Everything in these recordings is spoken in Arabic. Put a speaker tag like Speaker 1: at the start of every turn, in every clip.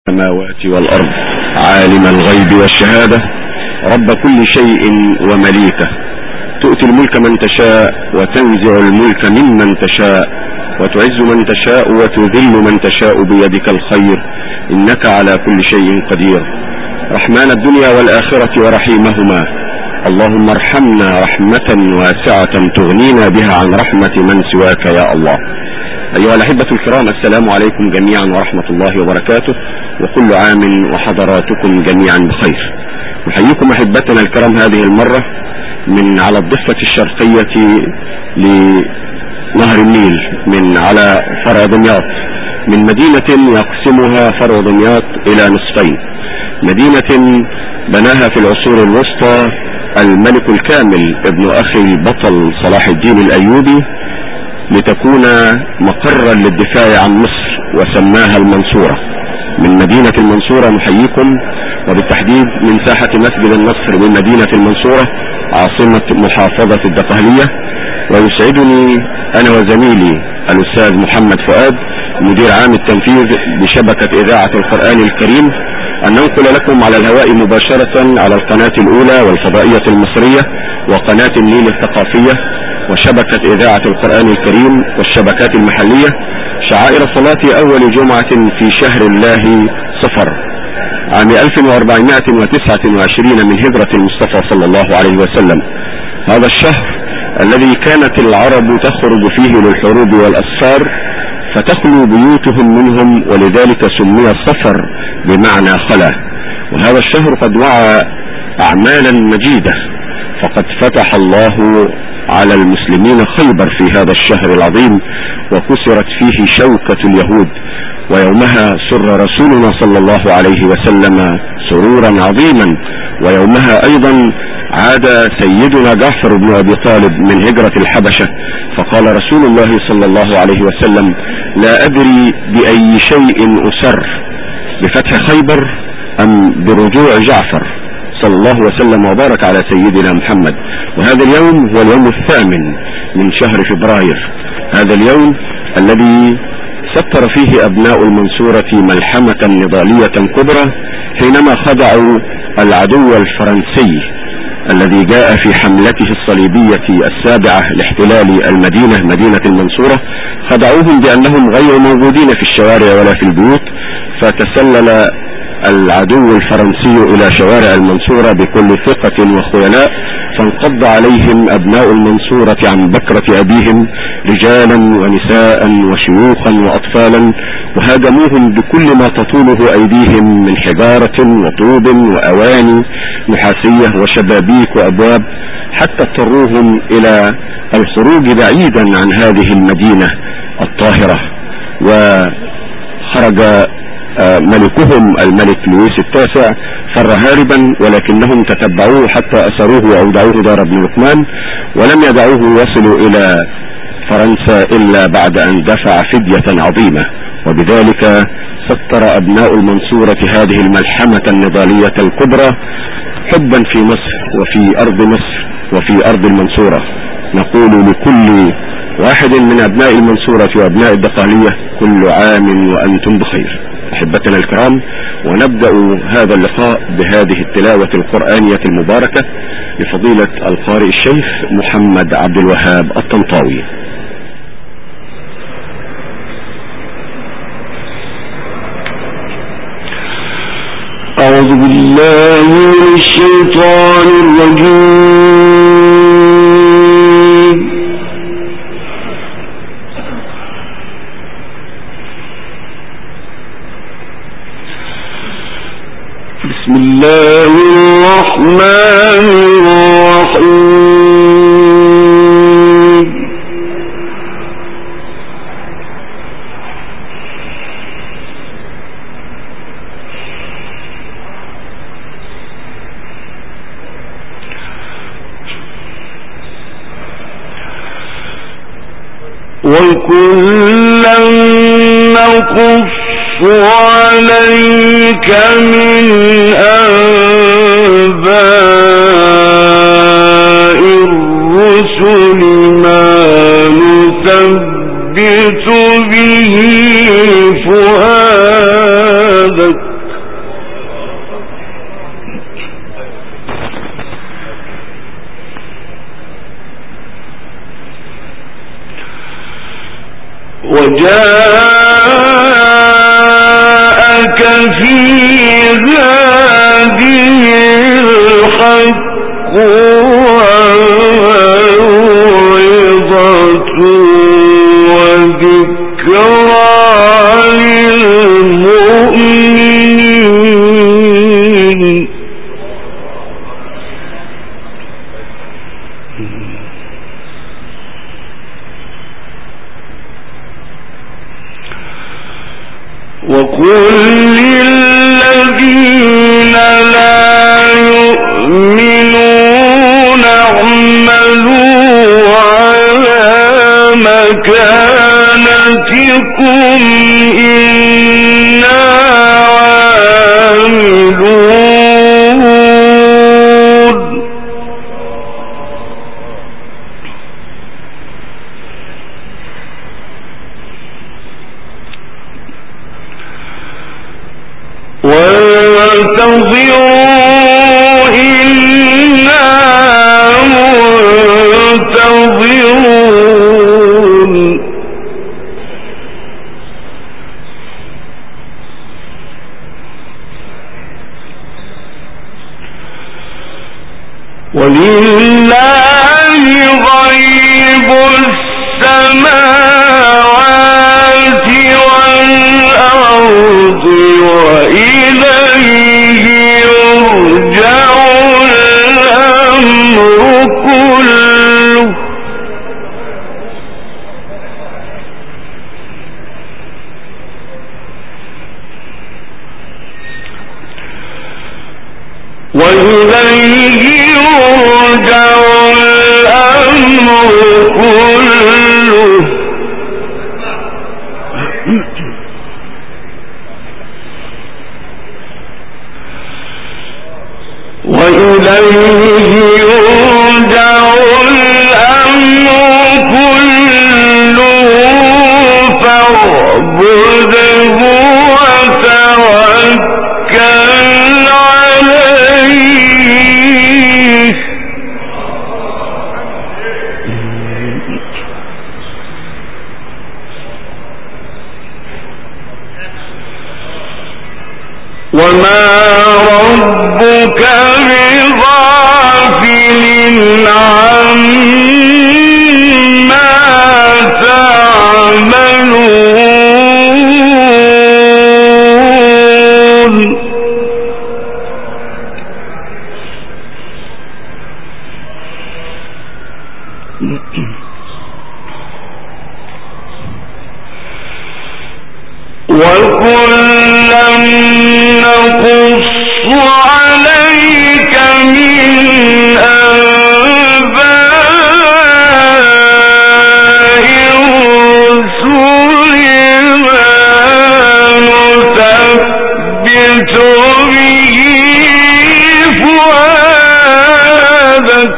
Speaker 1: السماوات والأرض عالم الغيب والشهادة رب كل شيء ومليكه تؤتي الملك من تشاء وتنزع الملك ممن تشاء وتعز من تشاء وتذل من تشاء بيدك الخير إنك على كل شيء قدير رحمن الدنيا والآخرة ورحيمهما اللهم ارحمنا رحمة واسعة تغنينا بها عن رحمة من سواك يا الله. أيها الأحبة الكرام، السلام عليكم جميعا ورحمة الله وبركاته، وكل عام وحضراتكم جميعا بخير. نحييكم أحبتنا الكرام هذه المرة من على الضفة الشرقية لنهر النيل، من على فرع دمياط، من مدينة يقسمها فرع دمياط إلى نصفين، مدينة بناها في العصور الوسطى الملك الكامل ابن أخي البطل صلاح الدين الأيوبي لتكون مقرا للدفاع عن مصر، وسماها المنصورة. من مدينة المنصورة نحييكم، وبالتحديد من ساحة مسجد النصر بمدينة المنصورة عاصمة محافظة الدقهلية. ويسعدني أنا وزميلي الأستاذ محمد فؤاد مدير عام التنفيذ بشبكة إذاعة القرآن الكريم أن ننقل لكم على الهواء مباشرة على القناة الأولى والفضائية المصرية وقناة النيل الثقافية وشبكة إذاعة القرآن الكريم والشبكات المحلية شعائر صلاة أول جمعة في شهر الله صفر عام 1429 من هجرة المصطفى صلى الله عليه وسلم. هذا الشهر الذي كانت العرب تخرج فيه للحروب والأسفار فتخلو بيوتهم منهم، ولذلك سمي الصفر بمعنى خلا. وهذا الشهر قد وعى أعمالا مجيدة، فقد فتح الله على المسلمين خيبر في هذا الشهر العظيم، وكسرت فيه شوكة اليهود، ويومها سر رسولنا صلى الله عليه وسلم سرورا عظيما. ويومها أيضا عاد سيدنا جعفر بن أبي طالب من هجرة الحبشة، فقال رسول الله صلى الله عليه وسلم: لا أدري بأي شيء أسر، بفتح خيبر أم برجوع جعفر، صلى الله وسلم وبارك على سيدنا محمد. وهذا اليوم هو اليوم الثامن من شهر فبراير، هذا اليوم الذي سطر فيه أبناء المنصورة ملحمة نضالية كبرى حينما خضعوا العدو الفرنسي الذي جاء في حملته الصليبية السابعة لاحتلال المدينة، مدينة المنصورة. خدعوهم بأنهم غير موجودين في الشوارع ولا في البيوت، فتسلل العدو الفرنسي إلى شوارع المنصورة بكل ثقة وخيلاء، فانقض عليهم أبناء المنصورة عن بكرة أبيهم رجالا ونساء وشيوخا وأطفالا، وهاجموهم بكل ما تطوله أيديهم من حجارة وطوب وأواني نحاسية وشبابيك وأبواب، حتى اضطروهم إلى الخروج بعيدا عن هذه المدينة الطاهرة. وخرج ملكهم الملك لويس التاسع فر هاربا، ولكنهم تتبعوه حتى أسروه وأودعوه دار ابن لقمان، ولم يدعوه يصل إلى فرنسا إلا بعد أن دفع فدية عظيمة. وبذلك سطر أبناء المنصورة هذه الملحمة النضالية الكبرى حبا في مصر وفي أرض مصر وفي أرض المنصورة. نقول لكل واحد من أبناء المنصورة وأبناء الدقهلية: كل عام وأنتم بخير. أحبتنا الكرام، ونبدأ هذا اللقاء بهذه التلاوة القرآنية المباركة لفضيلة القارئ الشيخ محمد عبد الوهاب الطنطاوي.
Speaker 2: أعوذ بالله من الشيطان الرجيم. بسم الله الرحمن الرحيم. وكلا نقص عليك من أنباء الرسل ما نثبت به فؤادك وجاءك في هذه الحق وموعظة وذكرى للمؤمنين. وقل للذين لا يؤمنون اعملوا على مكانتكم إنا عاملون. وانتظروا إنا منتظرون. ولله غيب السماوات والأرض وإليه يرجع الأمر كله. وإليه يرجع الأمر كله. وإليه يرجع الأمر كله فاعبده وتوكل عليه. وما ربك بغافل عما تعملون. وكلا نقص عليك من أنباء الرسل ما نثبت به فؤادك.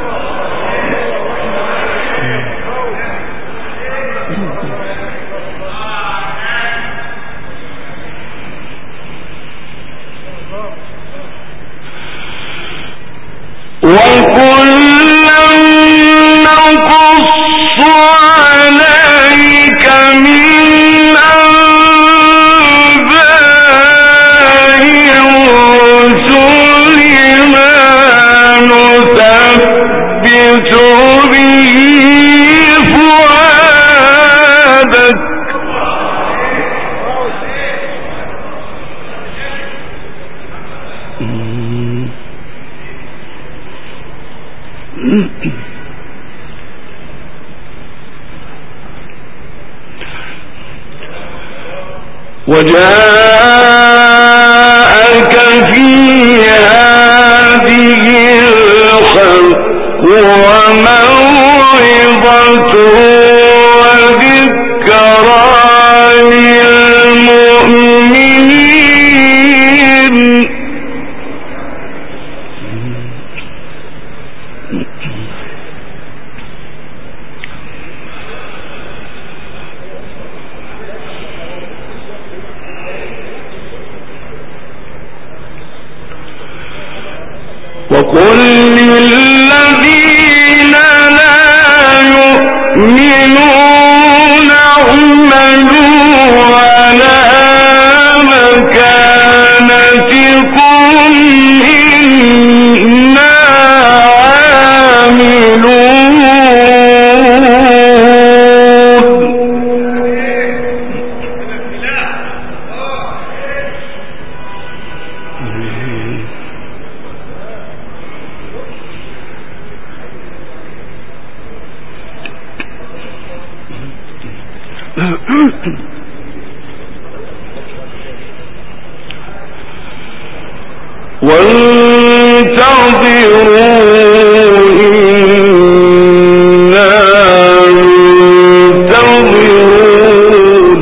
Speaker 2: وكلا نقص عليك من أنباء الرسل ما نثبت به فؤادك. وجاءك في هذه الحق وموعظة وذكرى للمؤمنين. وقل للذين لا يؤمنون اعملوا إنا عاملون. وانتظروا إنا منتظرون.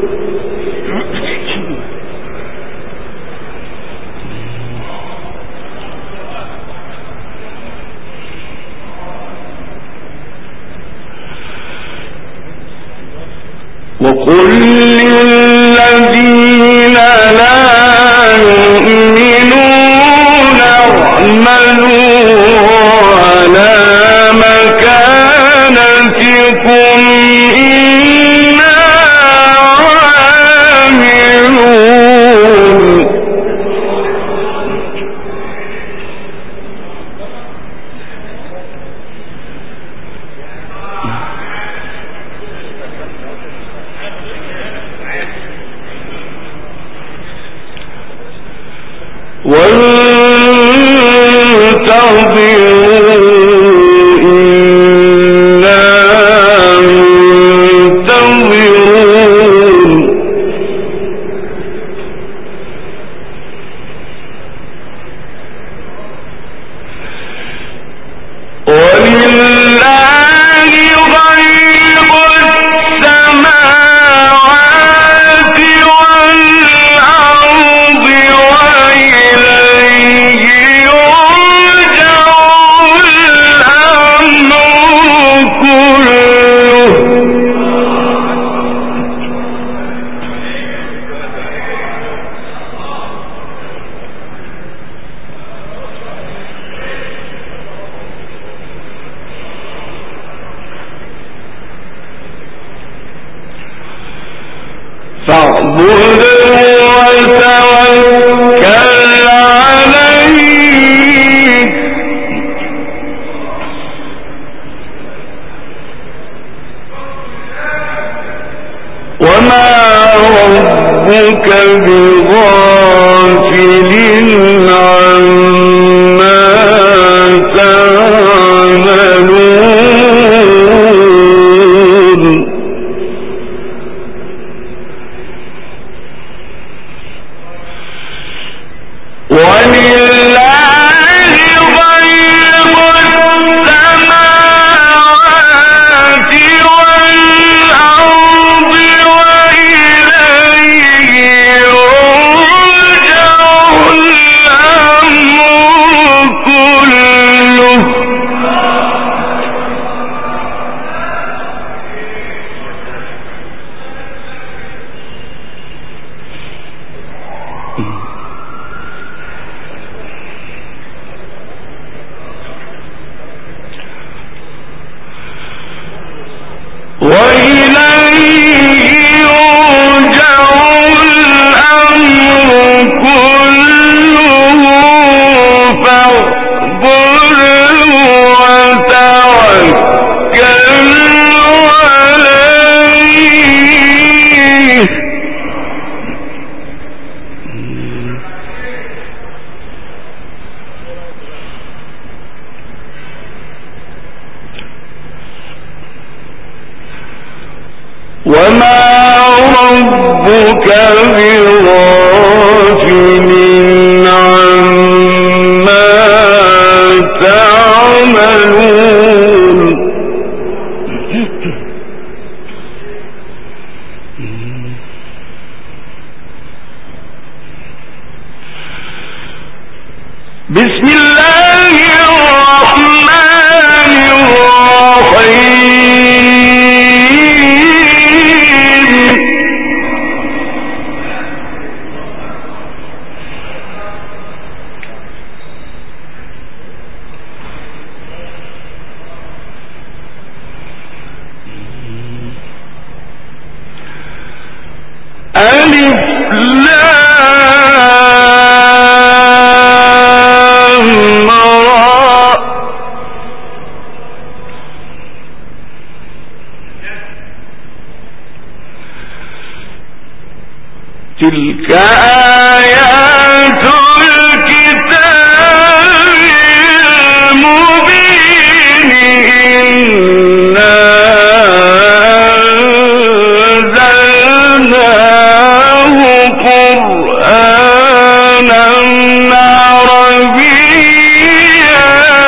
Speaker 2: وقل للذين لا يؤمنون اعملوا على مكانتكم إنا عاملون. وانتظروا إنا منتظرون. ولله غيب السماوات والأرض وإليه يرجع الأمر كله. فاعبده وتوكل عليه وما ربك بغافل عما تعملون. ولله غيب السماوات والأرض وإليه يرجع الأمر كله. وإليه يرجع الأمر كله فاعبده وتوكل عليه وما ربك بغافل عما تعملون. بسم الله الرحمن الرحيم. ألف لام تلك آيات الكتاب المبين إنا أنزلناه قرآنا عربيا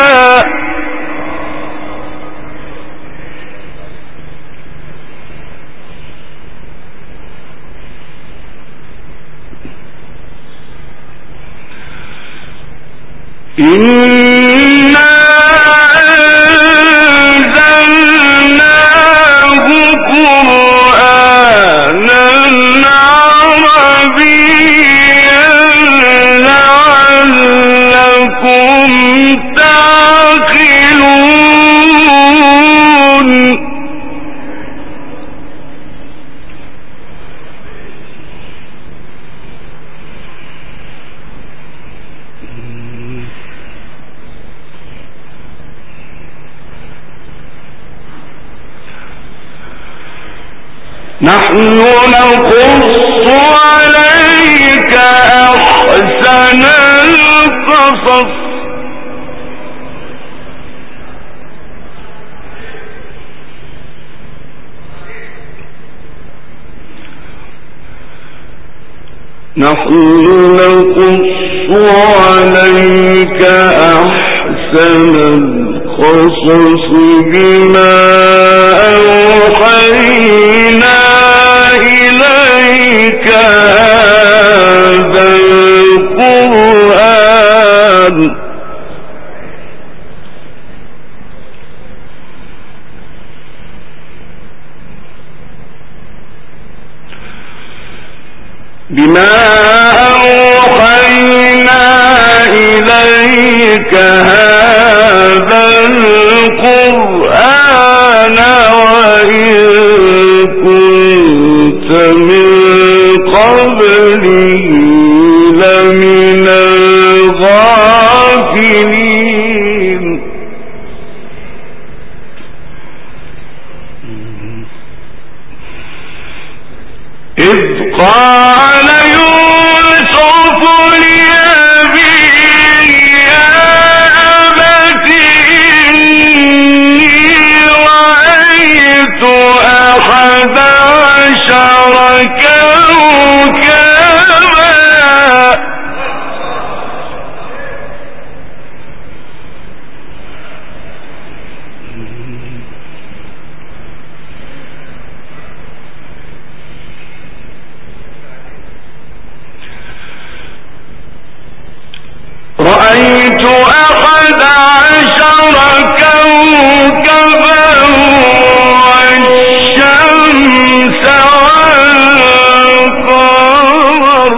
Speaker 2: إنا أنزلناه قرآنا عربيا لعلكم تعقلون نحن نقص عليك أحسن القصص نحن نقص عليك أحسن القصص بما أوحينا إليك هذا القرآن وإن كنت من قبله لمن الغافلين إذ قال يوسف لأبيه يا أبت إني رأيت 11 كوكبا رأيت 11 كوكبا والشمس والقمر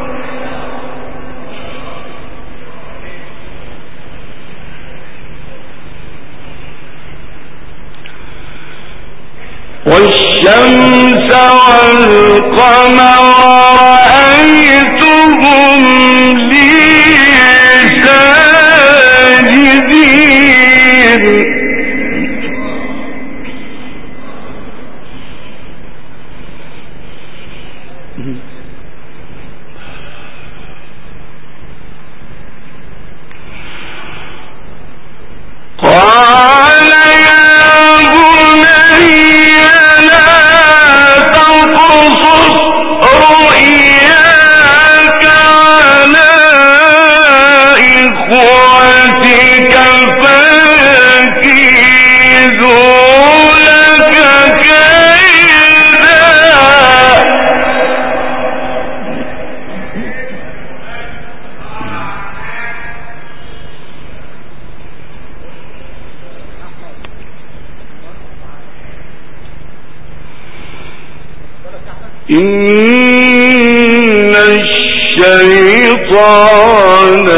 Speaker 2: رأيتهم لي ساجدين قال يا بني لا تقصص رؤياك على إخوتك فيكيدوا لك كيدا إن الشيطان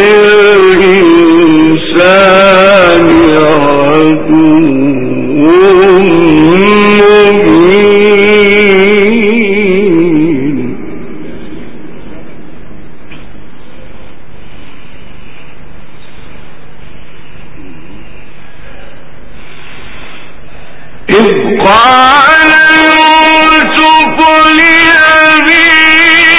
Speaker 2: للإنسان عدو مبين إذ قال يوسف لأبيه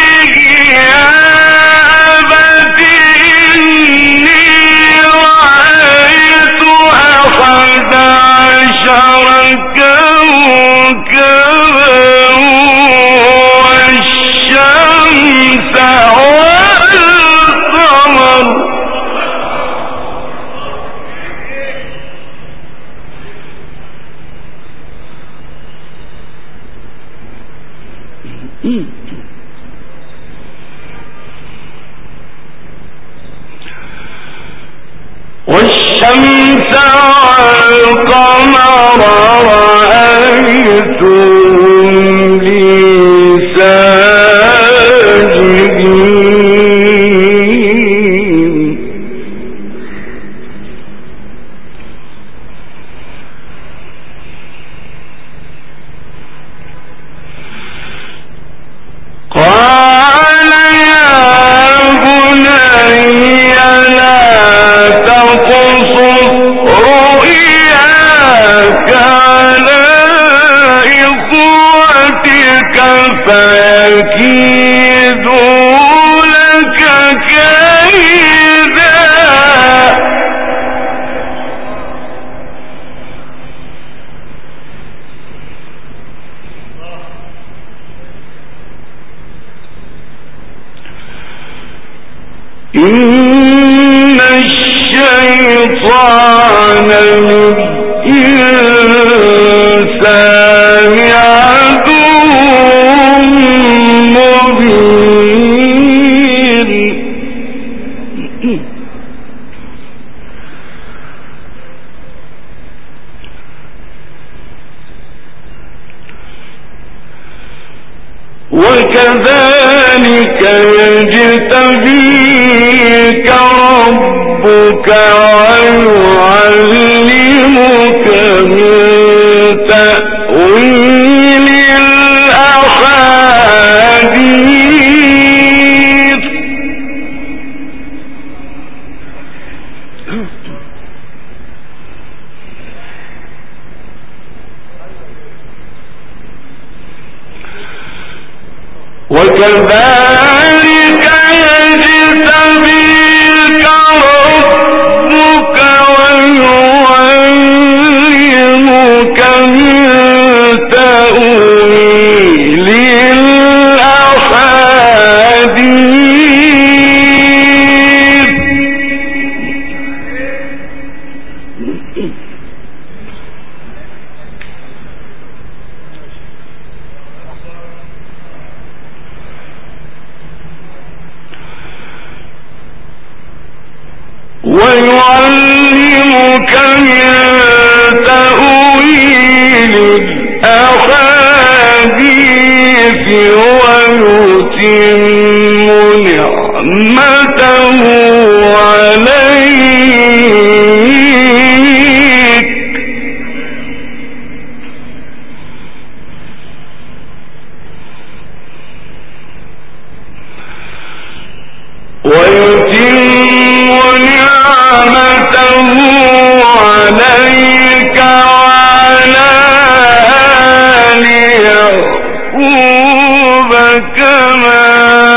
Speaker 2: والشمس والقمر رأيتهم لي ساجدين قال يا بني لا تقصص رؤياك على إخوتك فيكيدوا لك كيدا إن الشيطان للإنسان عدو مبين وكذلك يجتبيك ربك ويعلمك من تأويل الأحاديث وكذلك يجتبيك ربك ويعلمك من تأويل الأحاديث ويعلمك من تأويل الأحاديث ويتم نعمته عليك عليك وعلى آل يعقوب كما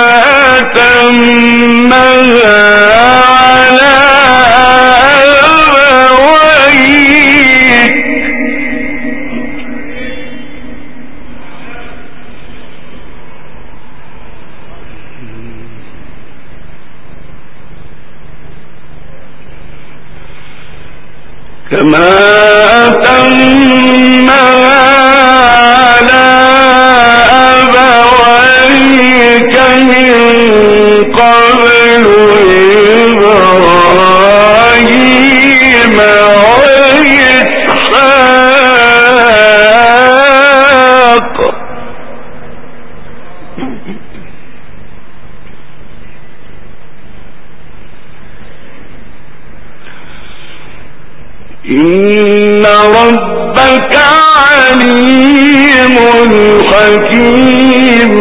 Speaker 2: أتمها على أبويك كما أتمها على أبويك من قبل إبراهيم وإسحاق إن ربك عليم حكيم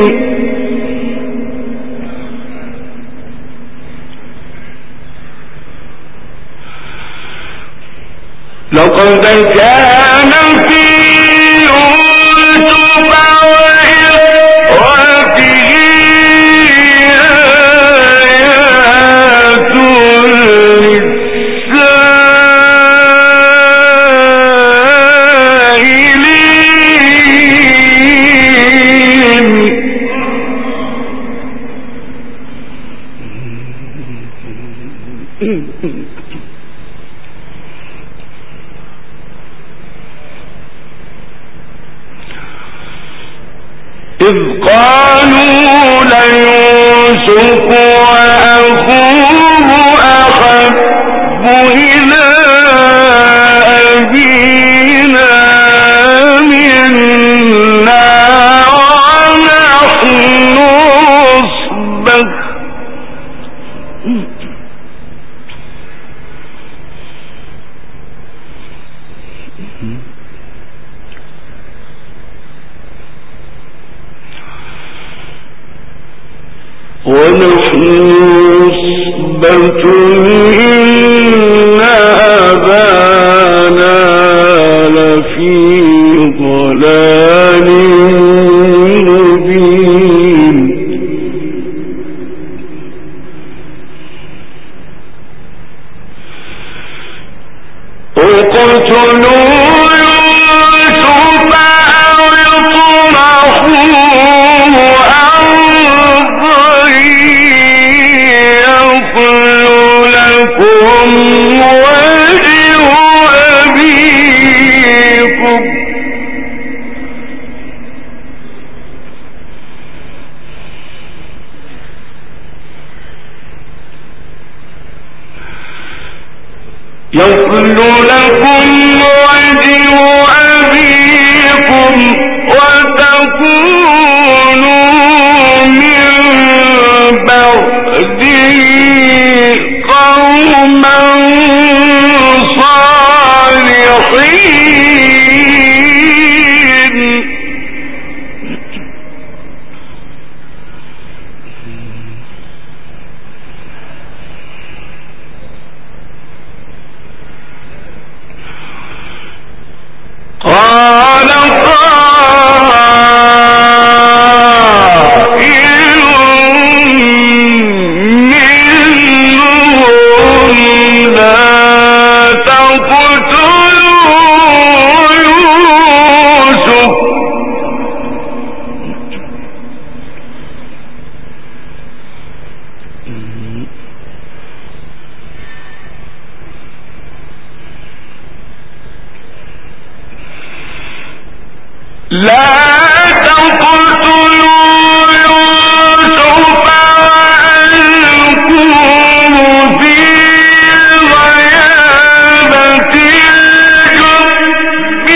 Speaker 2: لقد كان في يوسف وإخوته آيات إذ قالوا ليوسف وأخوه أحب إلى ونحن عصبة إن أبانا لفي ضلال مبين اقتلوا يوسف أو اطرحوه أرضا يخل لكم وجه أبيكم وتكونوا من بعده قوما صالحين قال قائل منهم لا تقتلوا يوسف وألقوه في غيابة الجب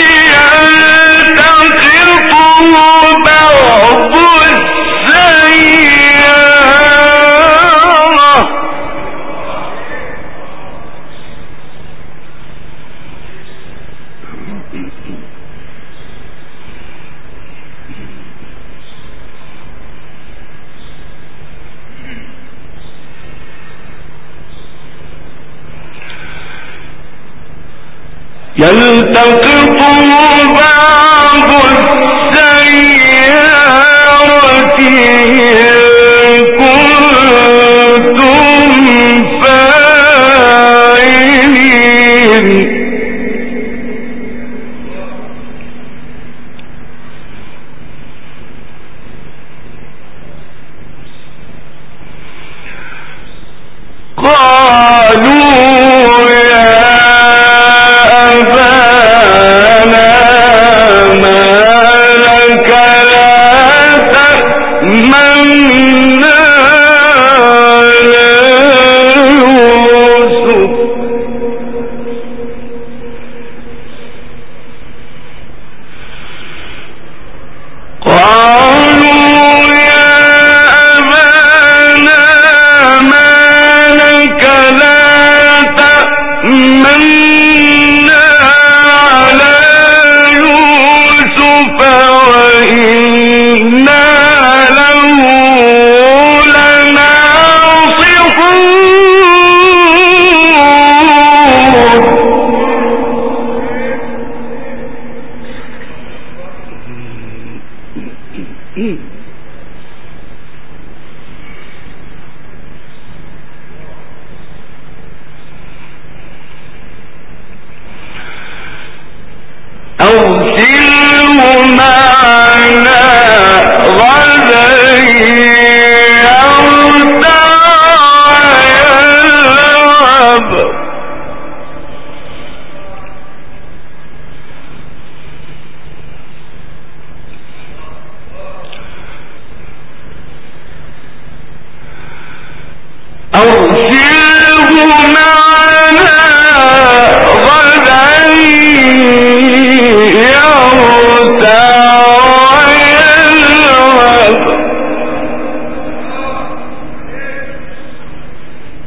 Speaker 2: يلتقطه بعض السيارة إن كنتم فاعلين قالوا يا أبانا ما لك لا تأمنا على يوسف قالوا يا أبانا ما لك لا تأمنا على يوسف وإنا له لناصحون أرسله معنا غدا يرتع ويلعب أرسله معنا غدا يرتع ويلعب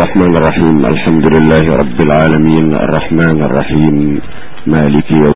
Speaker 1: الرحمن الرحيم. الحمد لله رب العالمين، الرحمن الرحيم، مالك يوم